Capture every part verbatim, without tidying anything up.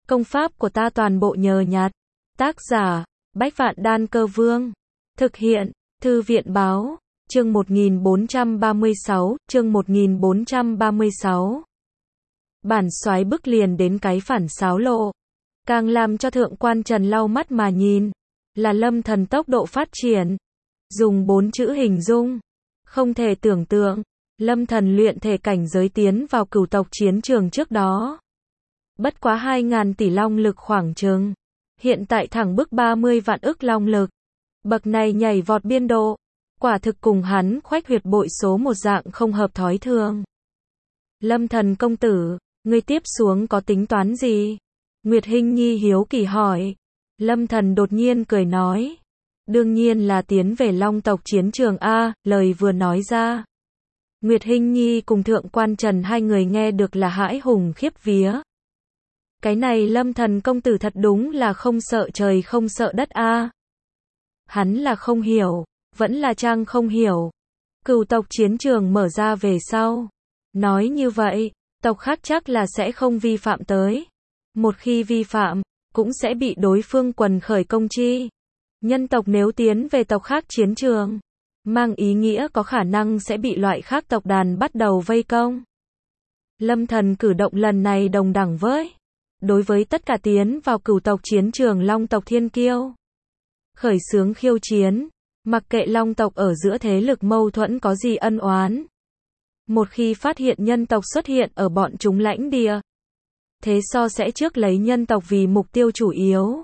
Công pháp của ta toàn bộ nhờ nhặt. Tác giả, Bách Vạn Đan Cơ Vương. Thực hiện, Thư viện báo, chương một nghìn bốn trăm ba mươi sáu, chương một nghìn bốn trăm ba mươi sáu. Bản soái bức liền đến cái phản xáo lộ. Càng làm cho thượng quan Trần lau mắt mà nhìn, là Lâm Thần tốc độ phát triển. Dùng bốn chữ hình dung. Không thể tưởng tượng, Lâm Thần luyện thể cảnh giới tiến vào cửu tộc chiến trường trước đó. Bất quá hai ngàn tỷ long lực khoảng chừng. Hiện tại thẳng bức ba mươi vạn ức long lực. Bậc này nhảy vọt biên độ. Quả thực cùng hắn khoách huyệt bội số một dạng không hợp thói thường. Lâm Thần công tử, ngươi tiếp xuống có tính toán gì? Nguyệt Hinh Nhi hiếu kỳ hỏi. Lâm Thần đột nhiên cười nói. Đương nhiên là tiến về long tộc chiến trường A, lời vừa nói ra. Nguyệt Hinh Nhi cùng thượng quan Trần hai người nghe được là hãi hùng khiếp vía. Cái này Lâm Thần công tử thật đúng là không sợ trời không sợ đất A. Hắn là không hiểu, vẫn là trang không hiểu. Cửu tộc chiến trường mở ra về sau. Nói như vậy, tộc khác chắc là sẽ không vi phạm tới. Một khi vi phạm, cũng sẽ bị đối phương quần khởi công chi. Nhân tộc nếu tiến về tộc khác chiến trường, mang ý nghĩa có khả năng sẽ bị loại khác tộc đàn bắt đầu vây công. Lâm Thần cử động lần này đồng đẳng với đối với tất cả tiến vào cửu tộc chiến trường long tộc thiên kiêu. Khởi xướng khiêu chiến, mặc kệ long tộc ở giữa thế lực mâu thuẫn có gì ân oán. Một khi phát hiện nhân tộc xuất hiện ở bọn chúng lãnh địa, thế so sẽ trước lấy nhân tộc vì mục tiêu chủ yếu.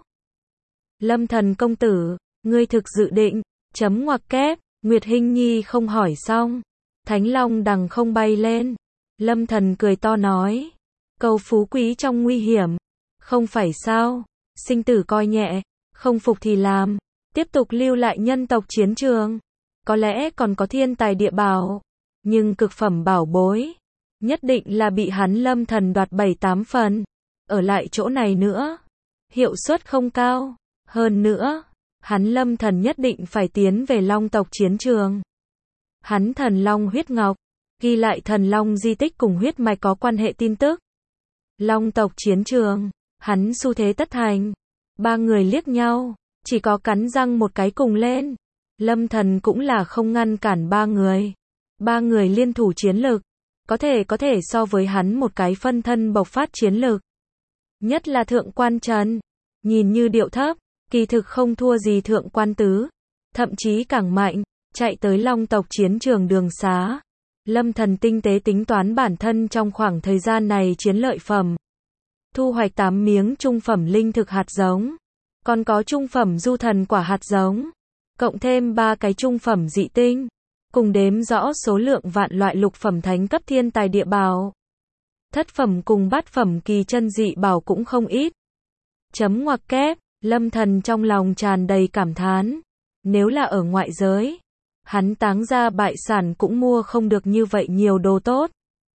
Lâm Thần công tử, ngươi thực dự định, chấm ngoặc kép, Nguyệt Hinh Nhi không hỏi xong. Thánh Long đằng không bay lên. Lâm Thần cười to nói. Cầu phú quý trong nguy hiểm. Không phải sao, sinh tử coi nhẹ, không phục thì làm. Tiếp tục lưu lại nhân tộc chiến trường. Có lẽ còn có thiên tài địa bảo. Nhưng cực phẩm bảo bối, nhất định là bị hắn Lâm Thần đoạt bảy tám phần. Ở lại chỗ này nữa, hiệu suất không cao. Hơn nữa, hắn Lâm Thần nhất định phải tiến về long tộc chiến trường. Hắn thần long huyết ngọc, ghi lại thần long di tích cùng huyết mạch có quan hệ tin tức. Long tộc chiến trường, hắn xu thế tất thành. Ba người liếc nhau, chỉ có cắn răng một cái cùng lên. Lâm Thần cũng là không ngăn cản ba người. Ba người liên thủ chiến lực, có thể có thể so với hắn một cái phân thân bộc phát chiến lực. Nhất là thượng quan Trần, nhìn như điệu thấp, kỳ thực không thua gì thượng quan tứ, thậm chí càng mạnh, chạy tới long tộc chiến trường đường xá. Lâm Thần tinh tế tính toán bản thân trong khoảng thời gian này chiến lợi phẩm. Thu hoạch tám miếng trung phẩm linh thực hạt giống, còn có trung phẩm du thần quả hạt giống, cộng thêm ba cái trung phẩm dị tinh, cùng đếm rõ số lượng vạn loại lục phẩm thánh cấp thiên tài địa bảo. Thất phẩm cùng bát phẩm kỳ chân dị bảo cũng không ít. Chấm ngoặc kép, Lâm Thần trong lòng tràn đầy cảm thán. Nếu là ở ngoại giới, hắn táng ra bại sản cũng mua không được như vậy nhiều đồ tốt.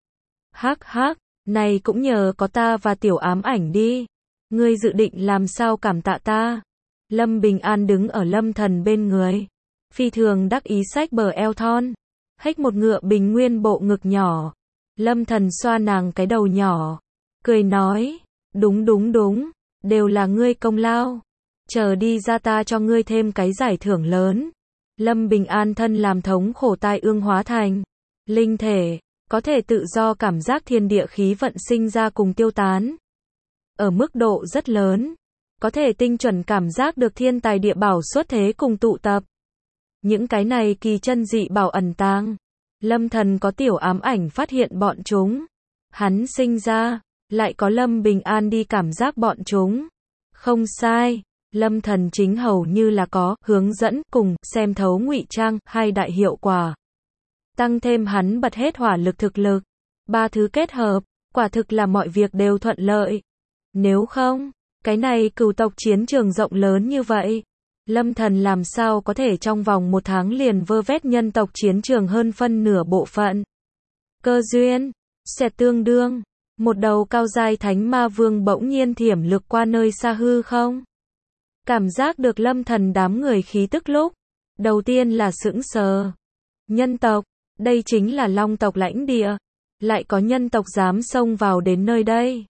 Hắc hắc, này cũng nhờ có ta và tiểu ám ảnh đi. Ngươi dự định làm sao cảm tạ ta? Lâm Bình An đứng ở Lâm Thần bên người. Phi thường đắc ý xách bờ eo thon. Hếch một ngựa bình nguyên bộ ngực nhỏ. Lâm Thần xoa nàng cái đầu nhỏ. Cười nói, đúng đúng đúng, đều là ngươi công lao. Chờ đi ra ta cho ngươi thêm cái giải thưởng lớn. Lâm Bình An thân làm thống khổ tai ương hóa thành linh thể, có thể tự do cảm giác thiên địa khí vận sinh ra cùng tiêu tán. Ở mức độ rất lớn, có thể tinh chuẩn cảm giác được thiên tài địa bảo xuất thế cùng tụ tập. Những cái này kỳ chân dị bảo ẩn tàng. Lâm Thần có tiểu ám ảnh phát hiện bọn chúng. Hắn sinh ra, lại có Lâm Bình An đi cảm giác bọn chúng. Không sai, Lâm Thần chính hầu như là có hướng dẫn cùng xem thấu ngụy trang hai đại hiệu quả. Tăng thêm hắn bật hết hỏa lực thực lực. Ba thứ kết hợp, quả thực là mọi việc đều thuận lợi. Nếu không, cái này cửu tộc chiến trường rộng lớn như vậy, Lâm Thần làm sao có thể trong vòng một tháng liền vơ vét nhân tộc chiến trường hơn phân nửa bộ phận. Cơ duyên, sẽ tương đương, một đầu cao giai thánh ma vương bỗng nhiên thiểm lược qua nơi xa hư không? Cảm giác được Lâm Thần đám người khí tức lúc, đầu tiên là sững sờ. Nhân tộc, đây chính là long tộc lãnh địa, lại có nhân tộc dám xông vào đến nơi đây.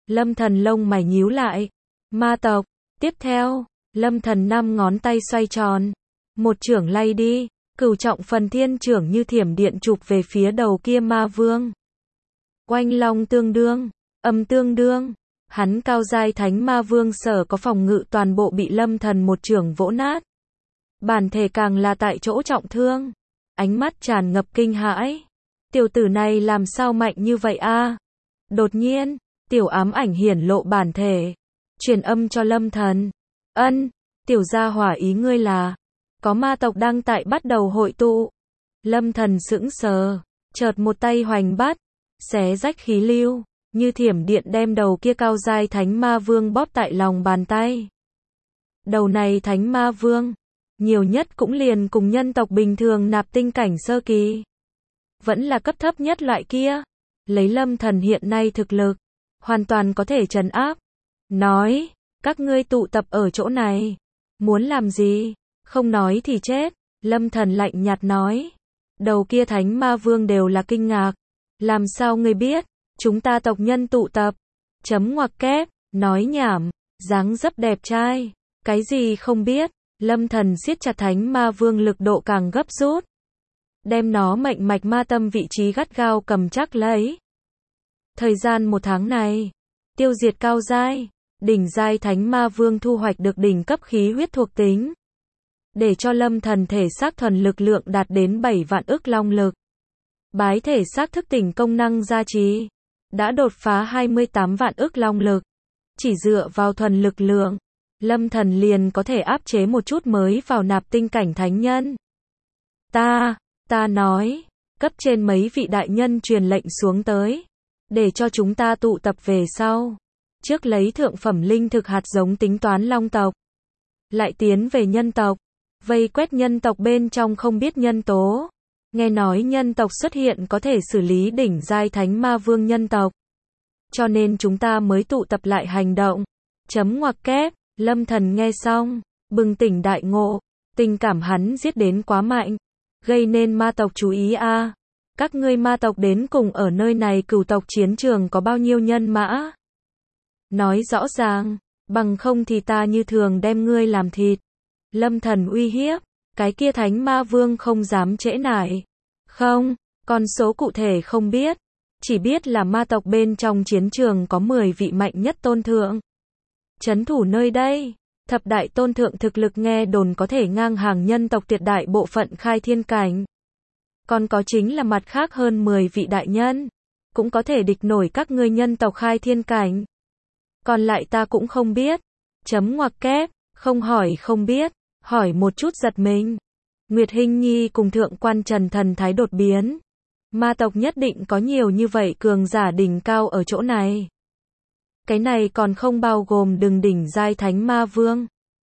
Lâm Thần lông mày nhíu lại. Ma tộc. Tiếp theo, Lâm Thần năm ngón tay xoay tròn. Một chưởng lay đi, cửu trọng phần thiên chưởng như thiểm điện chụp về phía đầu kia ma vương. Oanh long tương đương, âm tương đương. Hắn cao giai thánh ma vương sở có phòng ngự toàn bộ bị Lâm Thần một chưởng vỗ nát. Bản thể càng là tại chỗ trọng thương. Ánh mắt tràn ngập kinh hãi. Tiểu tử này làm sao mạnh như vậy a? Đột nhiên, tiểu ám ảnh hiển lộ bản thể. Truyền âm cho Lâm Thần. Ân, tiểu gia hỏa ý ngươi là, có ma tộc đang tại bắt đầu hội tụ. Lâm Thần sững sờ, chợt một tay hoành bắt, xé rách khí lưu, như thiểm điện đem đầu kia cao giai thánh ma vương bóp tại lòng bàn tay. Đầu này thánh ma vương, nhiều nhất cũng liền cùng nhân tộc bình thường nạp tinh cảnh sơ kỳ. Vẫn là cấp thấp nhất loại kia. Lấy Lâm Thần hiện nay thực lực, hoàn toàn có thể trấn áp. Nói, các ngươi tụ tập ở chỗ này, muốn làm gì? Không nói thì chết. Lâm Thần lạnh nhạt nói. Đầu kia thánh ma vương đều là kinh ngạc. Làm sao ngươi biết, chúng ta tộc nhân tụ tập? Chấm ngoặc kép, nói nhảm, dáng dấp đẹp trai. Cái gì không biết? Lâm Thần siết chặt thánh ma vương lực độ càng gấp rút. Đem nó mệnh mạch ma tâm vị trí gắt gao cầm chắc lấy. Thời gian một tháng này, tiêu diệt cao giai, đỉnh giai thánh ma vương thu hoạch được đỉnh cấp khí huyết thuộc tính. Để cho Lâm Thần thể xác thuần lực lượng đạt đến bảy vạn ức long lực. Bái thể xác thức tỉnh công năng gia trì, đã đột phá hai mươi tám vạn ức long lực. Chỉ dựa vào thuần lực lượng, Lâm Thần liền có thể áp chế một chút mới vào nạp tinh cảnh thánh nhân. Ta, ta nói, cấp trên mấy vị đại nhân truyền lệnh xuống tới, để cho chúng ta tụ tập về sau. Trước lấy thượng phẩm linh thực hạt giống tính toán long tộc, lại tiến về nhân tộc, vây quét nhân tộc bên trong không biết nhân tố. Nghe nói nhân tộc xuất hiện có thể xử lý đỉnh giai thánh ma vương nhân tộc. Cho nên chúng ta mới tụ tập lại hành động. Chấm ngoặc kép, Lâm Thần nghe xong, bừng tỉnh đại ngộ, tình cảm hắn giết đến quá mạnh, gây nên ma tộc chú ý a. À. Các ngươi ma tộc đến cùng ở nơi này cửu tộc chiến trường có bao nhiêu nhân mã? Nói rõ ràng, bằng không thì ta như thường đem ngươi làm thịt. Lâm Thần uy hiếp, cái kia thánh ma vương không dám trễ nải. Không, con số cụ thể không biết, chỉ biết là ma tộc bên trong chiến trường có mười vị mạnh nhất tôn thượng. Trấn thủ nơi đây, thập đại tôn thượng thực lực nghe đồn có thể ngang hàng nhân tộc tuyệt đại bộ phận khai thiên cảnh. Còn có chính là mặt khác hơn mười vị đại nhân, cũng có thể địch nổi các ngươi nhân tộc khai thiên cảnh. Còn lại ta cũng không biết. Chấm ngoặc kép, không hỏi không biết, hỏi một chút giật mình. Nguyệt Hinh Nhi cùng thượng quan Trần thần thái đột biến. Ma tộc nhất định có nhiều như vậy cường giả đỉnh cao ở chỗ này. Cái này còn không bao gồm đừng đỉnh giai thánh ma vương.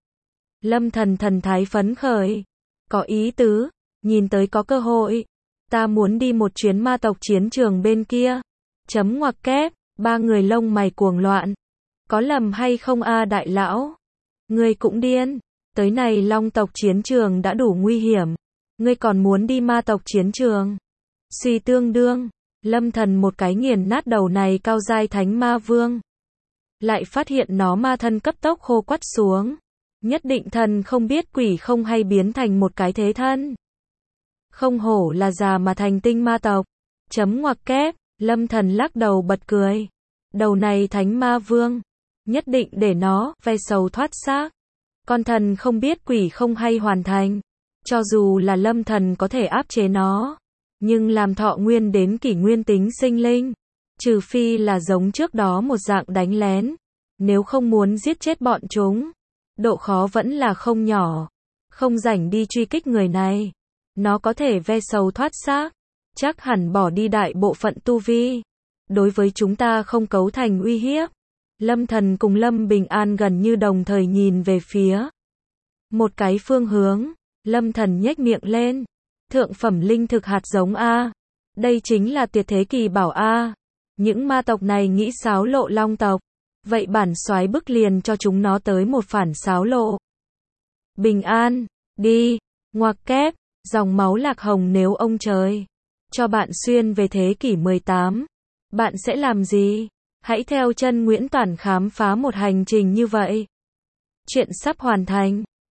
Lâm Thần thần thái phấn khởi. Có ý tứ, nhìn tới có cơ hội. Ta muốn đi một chuyến ma tộc chiến trường bên kia. Chấm ngoặc kép, ba người lông mày cuồng loạn. Có lầm hay không a đại lão? Ngươi cũng điên, tới này long tộc chiến trường đã đủ nguy hiểm. Ngươi còn muốn đi ma tộc chiến trường? Suy tương đương, Lâm Thần một cái nghiền nát đầu này cao giai thánh ma vương. Lại phát hiện nó ma thân cấp tốc khô quắt xuống. Nhất định thần không biết quỷ không hay biến thành một cái thế thân. Không hổ là già mà thành tinh ma tộc. Chấm ngoặc kép, Lâm Thần lắc đầu bật cười. Đầu này thánh ma vương, nhất định để nó ve sầu thoát xác. Con thần không biết quỷ không hay hoàn thành. Cho dù là Lâm Thần có thể áp chế nó, nhưng làm thọ nguyên đến kỷ nguyên tính sinh linh, trừ phi là giống trước đó một dạng đánh lén, nếu không muốn giết chết bọn chúng, độ khó vẫn là không nhỏ. Không rảnh đi truy kích người này, nó có thể ve sầu thoát xác, chắc hẳn bỏ đi đại bộ phận tu vi, đối với chúng ta không cấu thành uy hiếp. Lâm Thần cùng Lâm Bình An gần như đồng thời nhìn về phía một cái phương hướng. Lâm Thần nhếch miệng lên. Thượng phẩm linh thực hạt giống a. Đây chính là tuyệt thế kỳ bảo a. Những ma tộc này nghĩ xáo lộ long tộc, vậy bản soái bức liền cho chúng nó tới một phản xáo lộ. Bình An, đi, ngoặc kép, dòng máu lạc hồng nếu ông trời cho bạn xuyên về thế kỷ mười tám, bạn sẽ làm gì? Hãy theo chân Nguyễn Toản khám phá một hành trình như vậy. Chuyện sắp hoàn thành.